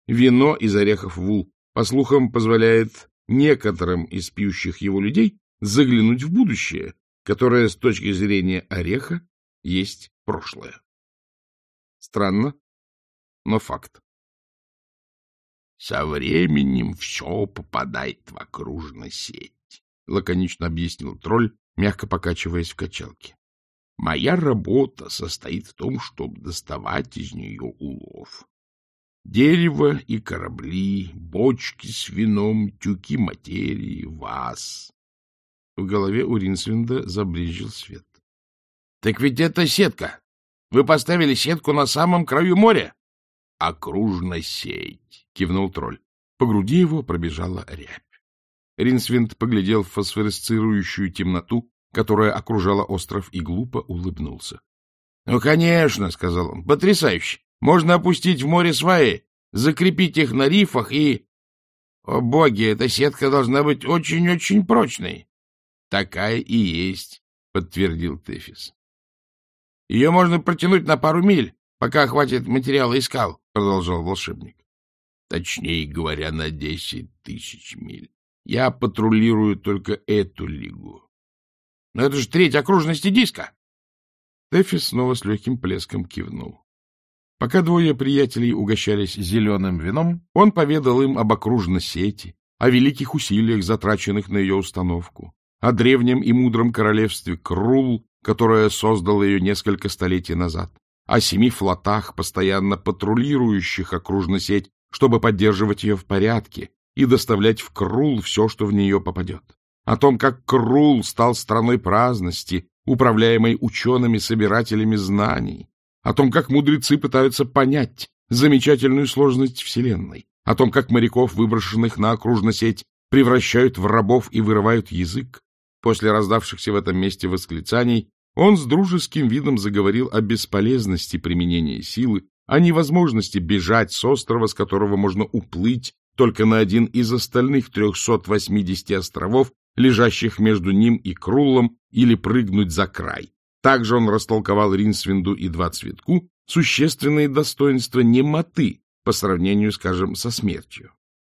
вино из орехов вул, по слухам, позволяет некоторым из пьющих его людей заглянуть в будущее, которое с точки зрения ореха есть прошлое. Странно, но факт. — Со временем все попадает в окружную сеть, — лаконично объяснил тролль, мягко покачиваясь в качалке. — Моя работа состоит в том, чтобы доставать из нее улов. Дерево и корабли, бочки с вином, тюки материи, вас. В голове у Ринсвинда забрезжил свет. — Так ведь это сетка! Вы поставили сетку на самом краю моря? — Окружная сеть, — кивнул тролль. По груди его пробежала рябь. Ринсвинд поглядел в фосфоресцирующую темноту, которая окружала остров, и глупо улыбнулся. — Ну, конечно, — сказал он, — потрясающе. Можно опустить в море сваи, закрепить их на рифах и... О, боги, эта сетка должна быть очень-очень прочной. — Такая и есть, — подтвердил Тефис. — Ее можно протянуть на пару миль, пока хватит материала и скал, — продолжал волшебник. — Точнее говоря, на 10 тысяч миль. Я патрулирую только эту лигу. — Но это же треть окружности диска. Тефис снова с легким плеском кивнул. Пока двое приятелей угощались зеленым вином, он поведал им об окружной сети, о великих усилиях, затраченных на ее установку, о древнем и мудром королевстве Крул, которое создало ее несколько столетий назад, о 7 флотах, постоянно патрулирующих окружную сеть, чтобы поддерживать ее в порядке и доставлять в Крул все, что в нее попадет, о том, как Крул стал страной праздности, управляемой учеными-собирателями знаний, о том, как мудрецы пытаются понять замечательную сложность Вселенной, о том, как моряков, выброшенных на окружную сеть, превращают в рабов и вырывают язык. После раздавшихся в этом месте восклицаний он с дружеским видом заговорил о бесполезности применения силы, о невозможности бежать с острова, с которого можно уплыть только на один из остальных 380 островов, лежащих между ним и Круллом, или прыгнуть за край. Также он растолковал Ринсвинду и Два Цветку существенные достоинства немоты по сравнению, скажем, со смертью.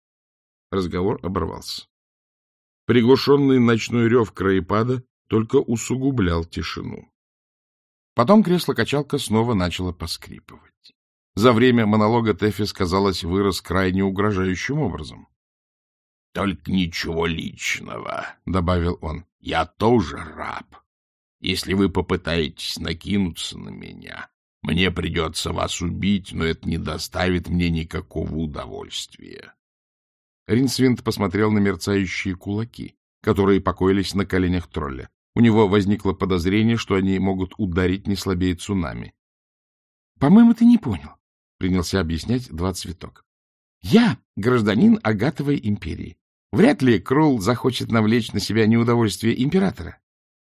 Разговор оборвался. Приглушенный ночной рев краепада только усугублял тишину. Потом кресло-качалка снова начало поскрипывать. За время монолога Тефис, казалось, вырос крайне угрожающим образом. — Только ничего личного, — добавил он, — я тоже раб. Если вы попытаетесь накинуться на меня, мне придется вас убить, но это не доставит мне никакого удовольствия. Ринсвинд посмотрел на мерцающие кулаки, которые покоились на коленях тролля. У него возникло подозрение, что они могут ударить не слабее цунами. — По-моему, ты не понял, — принялся объяснять Два Цветок. — Я гражданин Агатовой империи. Вряд ли Крул захочет навлечь на себя неудовольствие императора.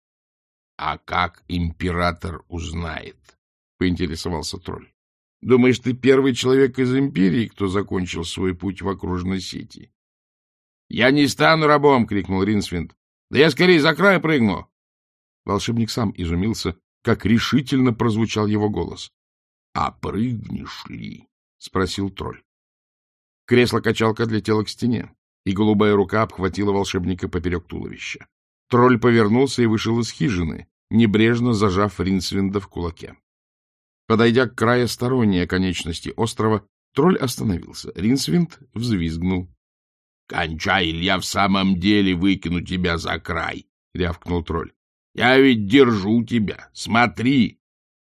— А как император узнает? — поинтересовался тролль. — Думаешь, ты первый человек из империи, кто закончил свой путь в окружной сети? — Я не стану рабом! — крикнул Ринсвинд. — Да я скорее за край прыгну! Волшебник сам изумился, как решительно прозвучал его голос. — А прыгнешь ли? — спросил тролль. Кресло-качалка отлетело к стене, и голубая рука обхватила волшебника поперек туловища. Тролль повернулся и вышел из хижины, небрежно зажав Ринсвинда в кулаке. Подойдя к краю сторонней оконечности острова, тролль остановился. Ринсвинд взвизгнул. — Кончай, или я в самом деле выкину тебя за край! — рявкнул тролль. — Я ведь держу тебя! Смотри!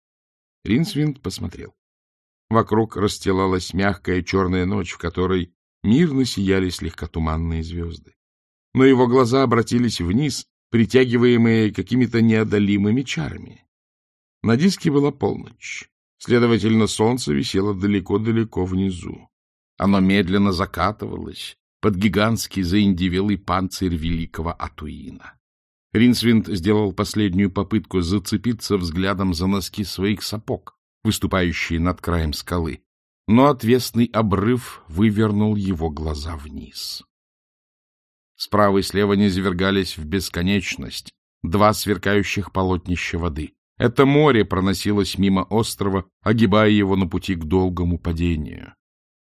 Ринсвинд посмотрел. Вокруг расстилалась мягкая черная ночь, в которой мирно сияли слегка туманные звезды. Но его глаза обратились вниз, притягиваемые какими-то неодолимыми чарами. На диске была полночь. Следовательно, солнце висело далеко-далеко внизу. Оно медленно закатывалось под гигантский заиндевелый панцирь великого Атуина. Ринсвинд сделал последнюю попытку зацепиться взглядом за носки своих сапог, выступающие над краем скалы, но отвесный обрыв вывернул его глаза вниз. Справа и слева низвергались в бесконечность 2 сверкающих полотнища воды. Это море проносилось мимо острова, огибая его на пути к долгому падению. В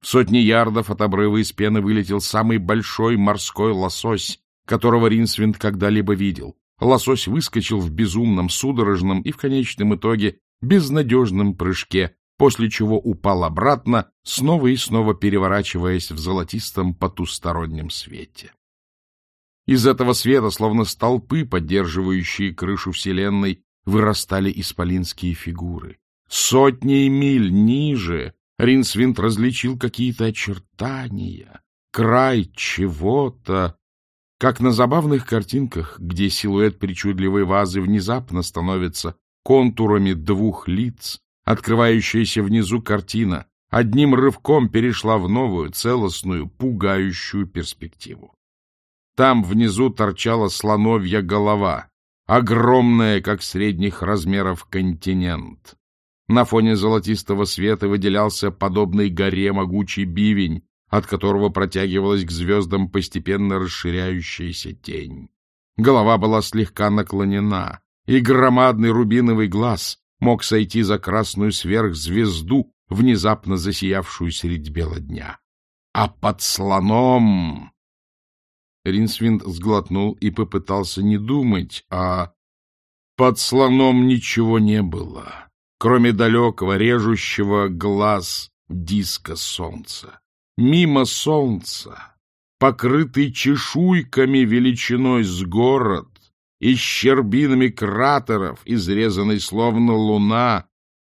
В сотни ярдов от обрыва из пены вылетел самый большой морской лосось, которого Ринсвинд когда-либо видел. Лосось выскочил в безумном, судорожном и в конечном итоге безнадежном прыжке, после чего упал обратно, снова и снова переворачиваясь в золотистом потустороннем свете. Из этого света, словно столпы, поддерживающие крышу Вселенной, вырастали исполинские фигуры. Сотни миль ниже Ринсвинд различил какие-то очертания, край чего-то, как на забавных картинках, где силуэт причудливой вазы внезапно становится контурами двух лиц. Открывающаяся внизу картина одним рывком перешла в новую, целостную, пугающую перспективу. Там внизу торчала слоновья голова, огромная, как средних размеров, континент. На фоне золотистого света выделялся подобный горе могучий бивень, от которого протягивалась к звездам постепенно расширяющаяся тень. Голова была слегка наклонена, и громадный рубиновый глаз мог сойти за красную сверхзвезду, внезапно засиявшую средь бела дня. А под слоном... Ринсвинд сглотнул и попытался не думать, а... Под слоном ничего не было, кроме далекого, режущего глаз диска солнца. Мимо солнца, покрытый чешуйками величиной с город и щербинами кратеров, изрезанный словно луна,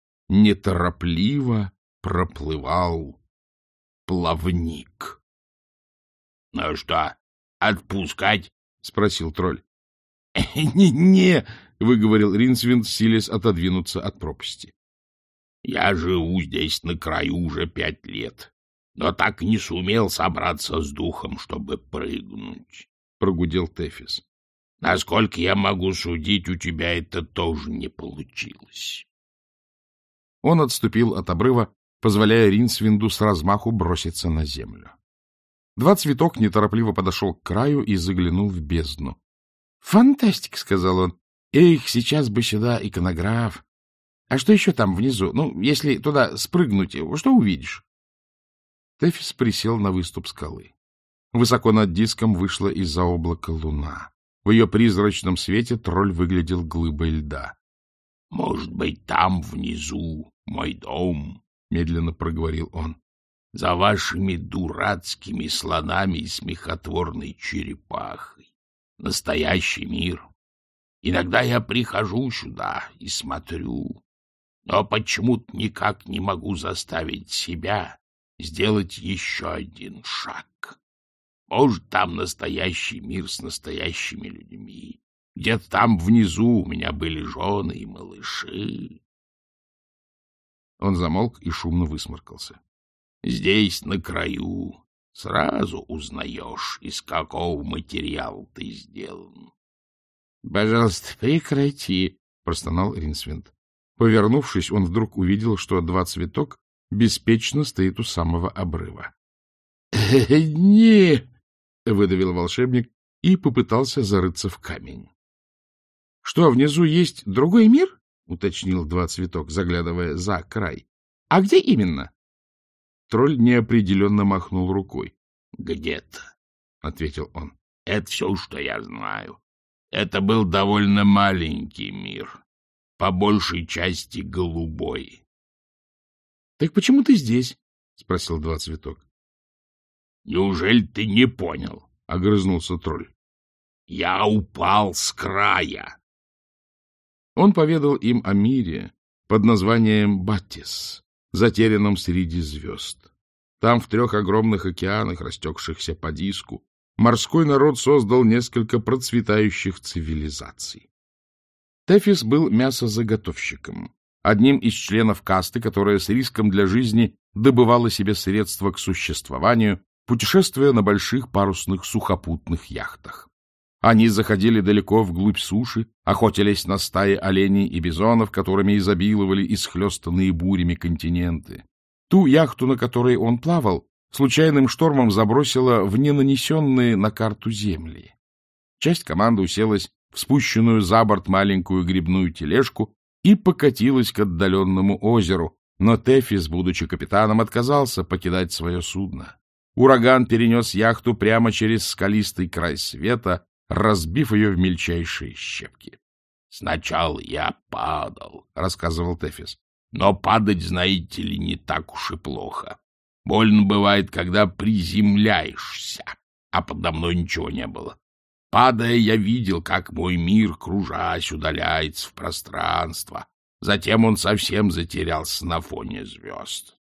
неторопливо проплывал плавник. — Ну что, отпускать? — спросил тролль. — Не, — выговорил Ринсвинд, силясь отодвинуться от пропасти. — Я живу здесь на краю уже 5 лет, но так не сумел собраться с духом, чтобы прыгнуть, — прогудел Тефис. — Насколько я могу судить, у тебя это тоже не получилось. Он отступил от обрыва, позволяя Ринсвинду с размаху броситься на землю. Два Цветок неторопливо подошел к краю и заглянул в бездну. — Фантастика, — сказал он. — Эх, сейчас бы сюда иконограф. А что еще там внизу? Ну, если туда спрыгнуть, что увидишь? Тефис присел на выступ скалы. Высоко над диском вышла из-за облака луна. В ее призрачном свете тролль выглядел глыбой льда. — Может быть, там внизу мой дом, — медленно проговорил он, — за вашими дурацкими слонами и смехотворной черепахой. Настоящий мир. Иногда я прихожу сюда и смотрю, но почему-то никак не могу заставить себя сделать еще один шаг. Может, там настоящий мир с настоящими людьми. Где-то там внизу у меня были жены и малыши. Он замолк и шумно высморкался. Здесь, на краю, сразу узнаешь, из какого материала ты сделан. — Пожалуйста, прекрати, — простонал Ринсвинд. Повернувшись, он вдруг увидел, что Два Цветок беспечно стоит у самого обрыва. — Не! — выдавил волшебник и попытался зарыться в камень. — Что, внизу есть другой мир? — уточнил Два Цветок, заглядывая за край. — А где именно? Тролль неопределенно махнул рукой. — Где-то, — ответил он. — Это все, что я знаю. Это был довольно маленький мир, по большей части голубой. — Так почему ты здесь? — спросил Два Цветок. — Неужели ты не понял? — огрызнулся тролль. — Я упал с края. Он поведал им о мире под названием Баттис, затерянном среди звезд. Там, в 3 огромных океанах, растекшихся по диску, морской народ создал несколько процветающих цивилизаций. Тефис был мясозаготовщиком, одним из членов касты, которая с риском для жизни добывала себе средства к существованию, путешествуя на больших парусных сухопутных яхтах. Они заходили далеко вглубь суши, охотились на стаи оленей и бизонов, которыми изобиловали исхлестанные бурями континенты. Ту яхту, на которой он плавал, случайным штормом забросило в ненанесенные на карту земли. Часть команды уселась в спущенную за борт маленькую гребную тележку и покатилась к отдаленному озеру, Но Тефис, будучи капитаном, отказался покидать свое судно. Ураган перенес яхту прямо через скалистый край света, разбив ее в мельчайшие щепки. — Сначала я падал, — рассказывал Тефис. — Но падать, знаете ли, не так уж и плохо. Больно бывает, когда приземляешься, а подо мной ничего не было. Падая, я видел, как мой мир, кружась, удаляется в пространство. Затем он совсем затерялся на фоне звезд.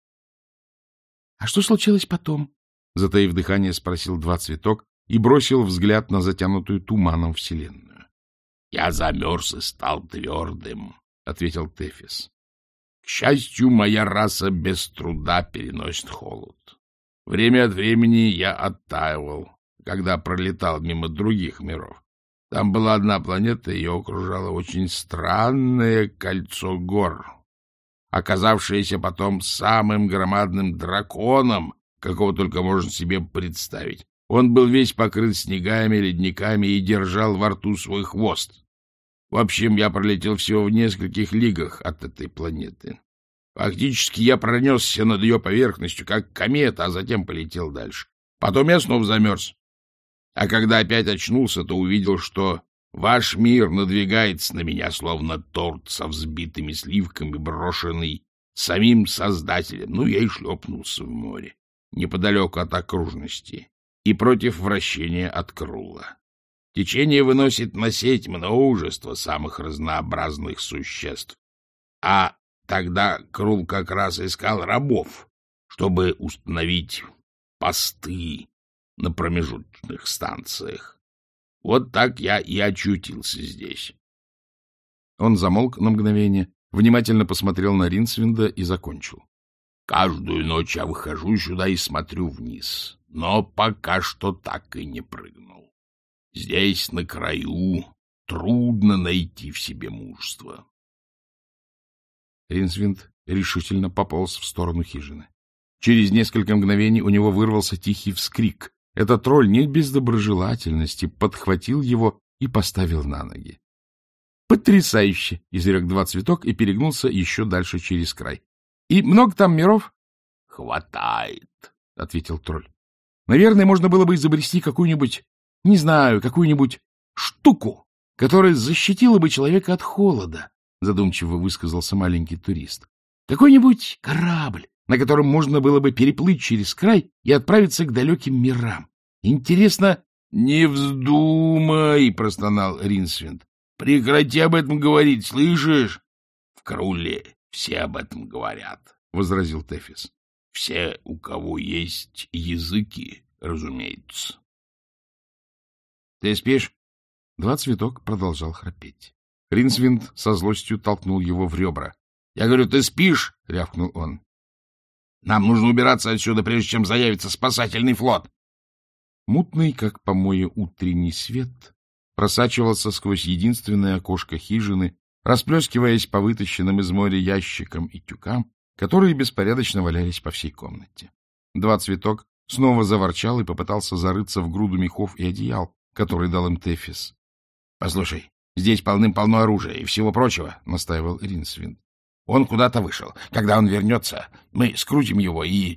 — А что случилось потом? — затаив дыхание, спросил Два Цветок и бросил взгляд на затянутую туманом вселенную. — Я замерз и стал твердым, — ответил Тефис. К счастью, моя раса без труда переносит холод. Время от времени я оттаивал, когда пролетал мимо других миров. Там была одна планета, ее окружало очень странное кольцо гор, оказавшееся потом самым громадным драконом, какого только можно себе представить. Он был весь покрыт снегами, ледниками и держал во рту свой хвост. В общем, я пролетел всего в нескольких лигах от этой планеты. Фактически я пронесся над ее поверхностью, как комета, а затем полетел дальше. Потом я снова замерз. А когда опять очнулся, то увидел, что ваш мир надвигается на меня, словно торт со взбитыми сливками, брошенный самим Создателем. Ну, я и шлепнулся в море, неподалеку от окружности, и против вращения от Крула. Течение выносит на сеть множество самых разнообразных существ. А тогда Крул как раз искал рабов, чтобы установить посты на промежуточных станциях. Вот так я и очутился здесь. Он замолк на мгновение, внимательно посмотрел на Ринсвинда и закончил. Каждую ночь я выхожу сюда и смотрю вниз, но пока что так и не прыгнул. Здесь, на краю, трудно найти в себе мужество. Ринсвинд решительно пополз в сторону хижины. Через несколько мгновений у него вырвался тихий вскрик. Этот тролль не без доброжелательности подхватил его и поставил на ноги. «Потрясающе!» — изрек Два Цветок и перегнулся еще дальше через край. «И много там миров?» «Хватает», — ответил тролль. «Наверное, можно было бы изобрести какую-нибудь, не знаю, какую-нибудь штуку, которая защитила бы человека от холода», — задумчиво высказался маленький турист. «Какой-нибудь корабль, на котором можно было бы переплыть через край и отправиться к далеким мирам. Интересно...» «Не вздумай!» — простонал Ринсвинд. «Прекрати об этом говорить, слышишь?» «В Круле все об этом говорят», — возразил Тефис. «Все, у кого есть языки, разумеется». «Ты спишь?» Два Цветок продолжал храпеть. Ринсвинд со злостью толкнул его в ребра. «Я говорю, ты спишь?» — рявкнул он. «Нам нужно убираться отсюда, прежде чем заявится спасательный флот». Мутный, как помоe, утренний свет просачивался сквозь единственное окошко хижины, расплескиваясь по вытащенным из моря ящикам и тюкам, которые беспорядочно валялись по всей комнате. Два Цветок снова заворчал и попытался зарыться в груду мехов и одеял, который дал им Тефис. — Послушай, здесь полным-полно оружия и всего прочего, — настаивал Ринсвинд. — Он куда-то вышел. Когда он вернется, мы скрутим его и...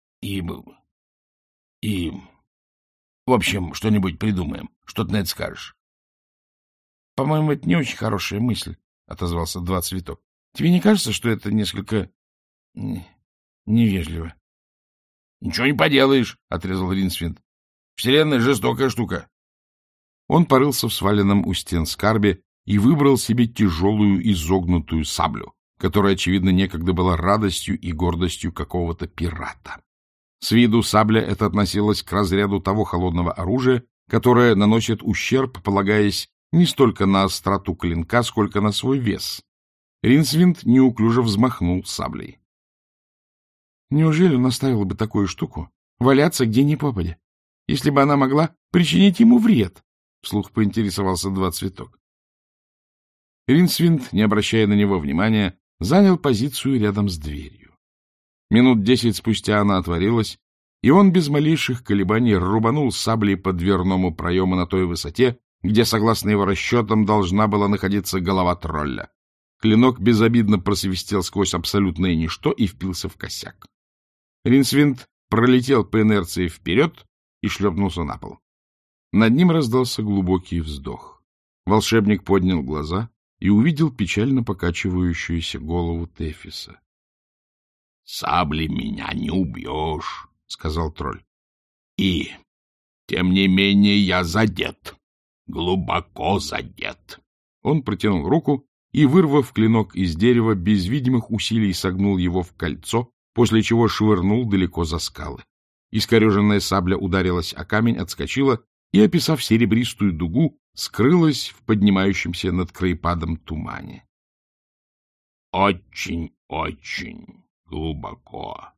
В общем, что-нибудь придумаем. Что ты на это скажешь? — По-моему, это не очень хорошая мысль, — отозвался Два Цветок. — Тебе не кажется, что это несколько невежливо? — Ничего не поделаешь, — отрезал Ринсвинд. — Вселенная — жестокая штука. Он порылся в сваленном у стен скарбе и выбрал себе тяжелую изогнутую саблю, которая, очевидно, некогда была радостью и гордостью какого-то пирата. С виду сабля эта относилась к разряду того холодного оружия, которое наносит ущерб, полагаясь не столько на остроту клинка, сколько на свой вес. Ринсвинд неуклюже взмахнул саблей. Неужели он оставил бы такую штуку валяться где ни попадя, если бы она могла причинить ему вред? — вслух поинтересовался Два Цветок. Ринсвинд, не обращая на него внимания, занял позицию рядом с дверью. Минут 10 спустя она отворилась, и он без малейших колебаний рубанул саблей по дверному проему на той высоте, где, согласно его расчетам, должна была находиться голова тролля. Клинок безобидно просвистел сквозь абсолютное ничто и впился в косяк. Ринсвинд пролетел по инерции вперед и шлепнулся на пол. Над ним раздался глубокий вздох. Волшебник поднял глаза и увидел печально покачивающуюся голову Тефиса. — Саблей меня не убьешь, — сказал тролль. — И, тем не менее, я задет, глубоко задет. Он протянул руку и, вырвав клинок из дерева, без видимых усилий согнул его в кольцо, после чего швырнул далеко за скалы. Искореженная сабля ударилась о камень, отскочила и, описав серебристую дугу, скрылась в поднимающемся над краепадом тумане. — Очень, очень глубоко,